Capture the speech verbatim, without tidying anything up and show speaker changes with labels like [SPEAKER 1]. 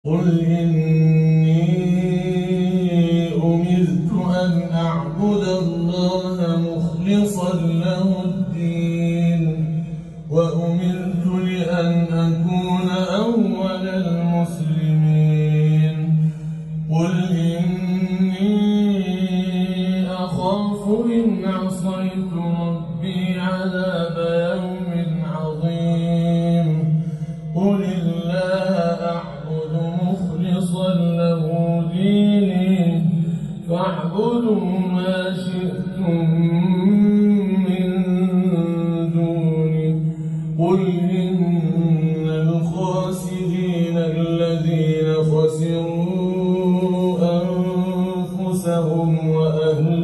[SPEAKER 1] قل إني أمرت أن أعبد الله مخلصا له الدين وأمرت لأن أكون أول المسلمين. قل إني أخاف إن عصيت ربي عذاب يوم عظيم. قل الله أعبد مخلصا له ديني فاعبدوا ما شئتم من دوني. قل إن الخاسرين الذين خسروا أنفسهم وأهلهم